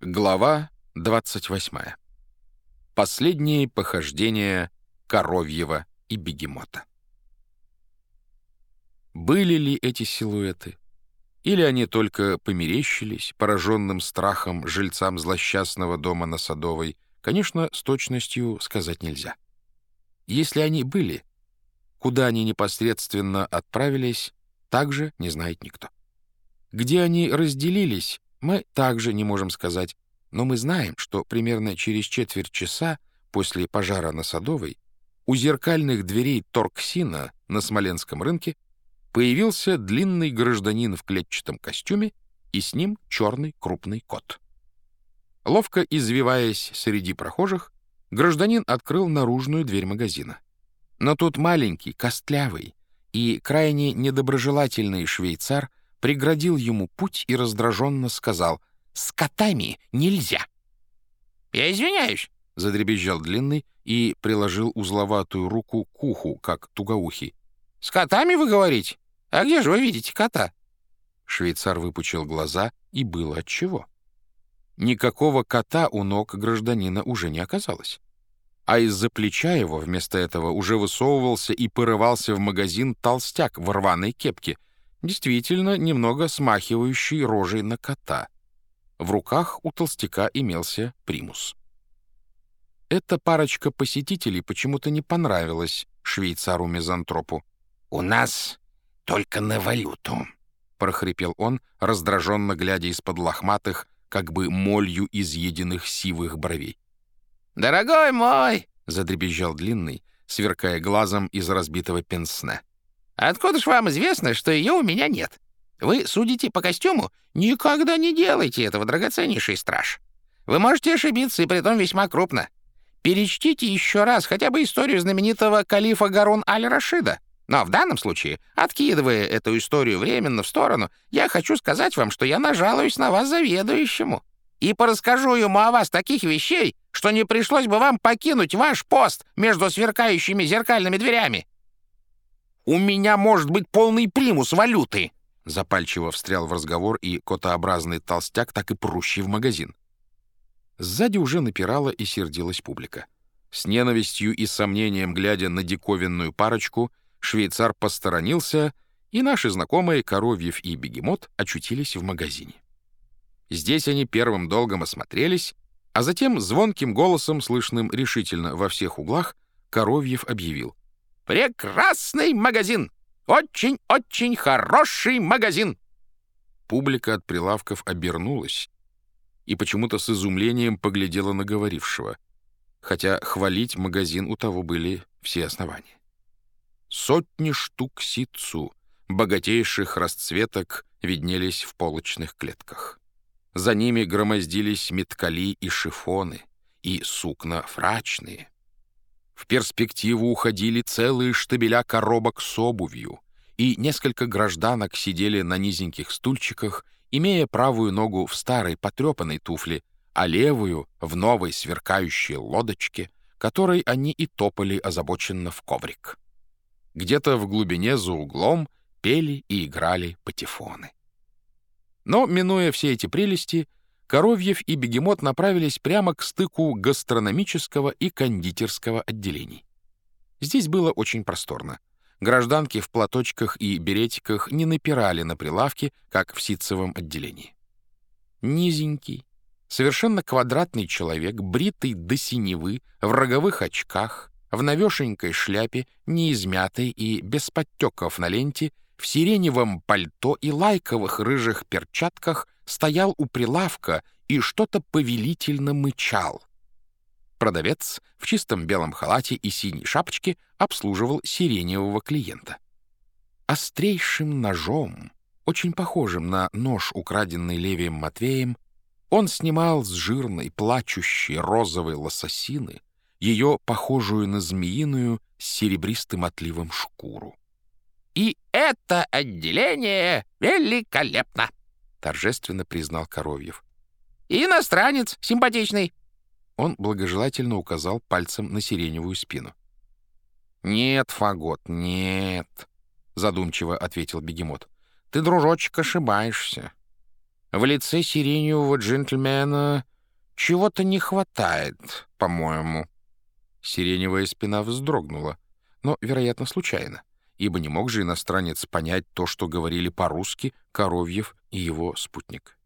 Глава 28. Последние похождения Коровьева и Бегемота. Были ли эти силуэты? Или они только померещились, пораженным страхом жильцам злосчастного дома на Садовой? Конечно, с точностью сказать нельзя. Если они были, куда они непосредственно отправились, также не знает никто. Где они разделились, мы также не можем сказать, но мы знаем, что примерно через четверть часа после пожара на Садовой у зеркальных дверей Торксина на Смоленском рынке появился длинный гражданин в клетчатом костюме и с ним черный крупный кот. Ловко извиваясь среди прохожих, гражданин открыл наружную дверь магазина. Но тут маленький, костлявый и крайне недоброжелательный швейцар преградил ему путь и раздраженно сказал: «С котами нельзя!» «Я извиняюсь», — задребезжал длинный и приложил узловатую руку к уху, как тугоухий. «С котами вы говорите? А где же вы видите кота?» Швейцар выпучил глаза, и было отчего. Никакого кота у ног гражданина уже не оказалось. А из-за плеча его вместо этого уже высовывался и порывался в магазин толстяк в рваной кепке, действительно немного смахивающий рожей на кота. В руках у толстяка имелся примус. Эта парочка посетителей почему-то не понравилась швейцару-мизантропу. «У нас только на валюту», — прохрипел он, раздраженно глядя из-под лохматых, как бы молью изъеденных сивых бровей. «Дорогой мой!» — задребезжал длинный, сверкая глазом из разбитого пенсне. «Откуда ж вам известно, что ее у меня нет? Вы судите по костюму? Никогда не делайте этого, драгоценнейший страж. Вы можете ошибиться, и притом весьма крупно. Перечтите еще раз хотя бы историю знаменитого калифа Гарун аль-Рашида. Но в данном случае, откидывая эту историю временно в сторону, я хочу сказать вам, что я нажалуюсь на вас заведующему и порасскажу ему о вас таких вещей, что не пришлось бы вам покинуть ваш пост между сверкающими зеркальными дверями». «У меня может быть полный примус валюты!» Запальчиво встрял в разговор и котообразный толстяк, так и прущий в магазин. Сзади уже напирала и сердилась публика. С ненавистью и сомнением, глядя на диковинную парочку, швейцар посторонился, и наши знакомые Коровьев и Бегемот очутились в магазине. Здесь они первым долгом осмотрелись, а затем звонким голосом, слышным решительно во всех углах, Коровьев объявил: «Прекрасный магазин! Очень-очень хороший магазин!» Публика от прилавков обернулась и почему-то с изумлением поглядела на говорившего, хотя хвалить магазин у того были все основания. Сотни штук ситцу, богатейших расцветок, виднелись в полочных клетках. За ними громоздились меткали и шифоны, и сукна фрачные. В перспективу уходили целые штабеля коробок с обувью, и несколько гражданок сидели на низеньких стульчиках, имея правую ногу в старой потрепанной туфле, а левую — в новой сверкающей лодочке, которой они и топали озабоченно в коврик. Где-то в глубине за углом пели и играли патефоны. Но, минуя все эти прелести, Коровьев и Бегемот направились прямо к стыку гастрономического и кондитерского отделений. Здесь было очень просторно. Гражданки в платочках и беретиках не напирали на прилавки, как в ситцевом отделении. Низенький, совершенно квадратный человек, бритый до синевы, в роговых очках, в навешенькой шляпе, неизмятой и без подтеков на ленте, в сиреневом пальто и лайковых рыжих перчатках стоял у прилавка и что-то повелительно мычал. Продавец в чистом белом халате и синей шапочке обслуживал сиреневого клиента. Острейшим ножом, очень похожим на нож, украденный Левием Матвеем, он снимал с жирной, плачущей розовой лососины ее, похожую на змеиную, с серебристым отливом шкуру. «И это отделение великолепно!» — торжественно признал Коровьев. «И иностранец симпатичный!» Он благожелательно указал пальцем на сиреневую спину. «Нет, Фагот, нет», — задумчиво ответил Бегемот. «Ты, дружочек, ошибаешься. В лице сиреневого джентльмена Чего-то не хватает, по-моему». Сиреневая спина вздрогнула, но, вероятно, случайно, ибо не мог же иностранец понять то, что говорили по-русски Коровьев и его спутник.